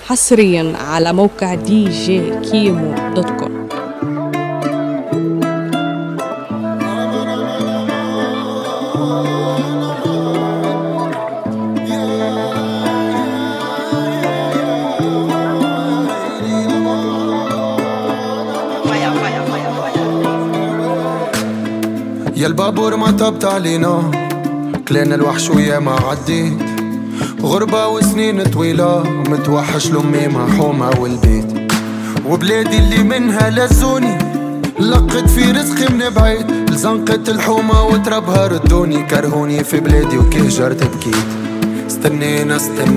حصريا على موقع djkimo.com. يا البابور ما طبت علينا، كلينا الوحش ويا ما عديت، غربة وسنين طويلة، متوحش لأمي مرحومة والبيت، وبلادي اللي منها لزوني، لقت في رزقي من بعيد، لزنقة الحومة وتربها ردوني، كرهوني في بلادي وكهجرت بكيت. استنينا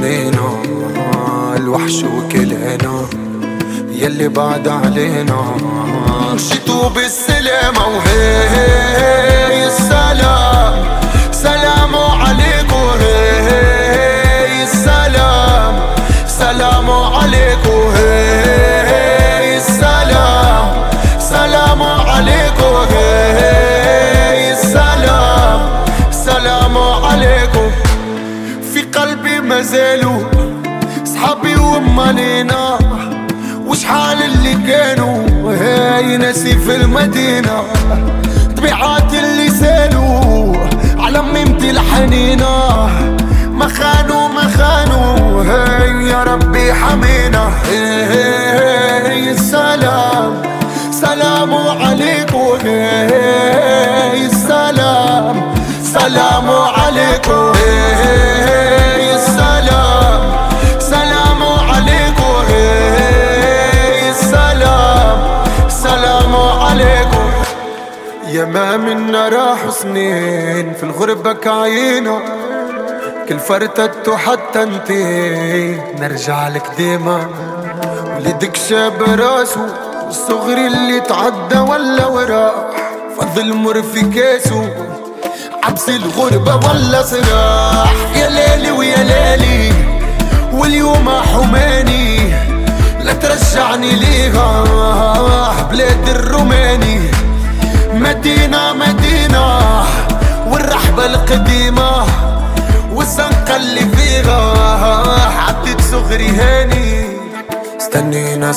الوحش وكلنا يلي بعد علينا، مشيتوا بالسلامة وهي السلام، سلام عليكم، هي السلام، سلام عليكم، هي السلام، سلام عليكم، هي السلام، سلام عليكم. في قلبي ما زالوا صحابي ومالينا، وشحال اللي كانوا هاي ناسي في المدينة، طبيعات اللي سالوا على ميمتي الحنينة، ما خانوا هاي يا ربي حمينا، هاي السلام، سلام عليكم، هاي السلام، سلام عليكم، هاي السلام، سلام عليكم، هاي السلام، سلام عليكم. يا ما منا راحوا سنين في الغربة كعينا، كل فرتت حتى انتي نرجع لك ديما، ولدك شاب راسه الصغري اللي تعدى ولا وراح، فضل مر في كاسه عبس الغربة ولا صراح. يا ليلي ويا ليلي واليوم حماني، لا ترجعني ليها بلاد الروماني، مدينة والرحبة القديمة، والزنقة اللي فيها عدت صغري هاني. استنينا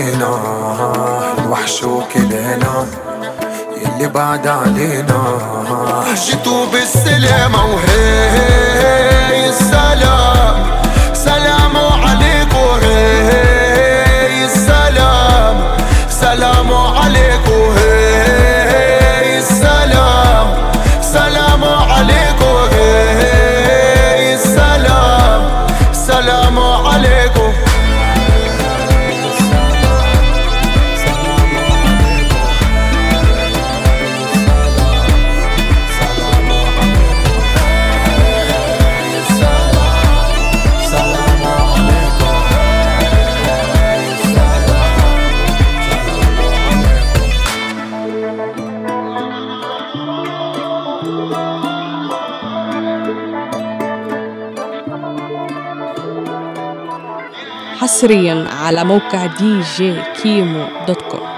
الوحش وكلنا يلي بعد علينا، جيتوا بالسلامة وهي السلام، سلام عليكم، هي السلام، سلام عليكم، هي السلام، سلام عليكم، هي السلام، سلام عليكم. حصريا على موقع djkimo.com.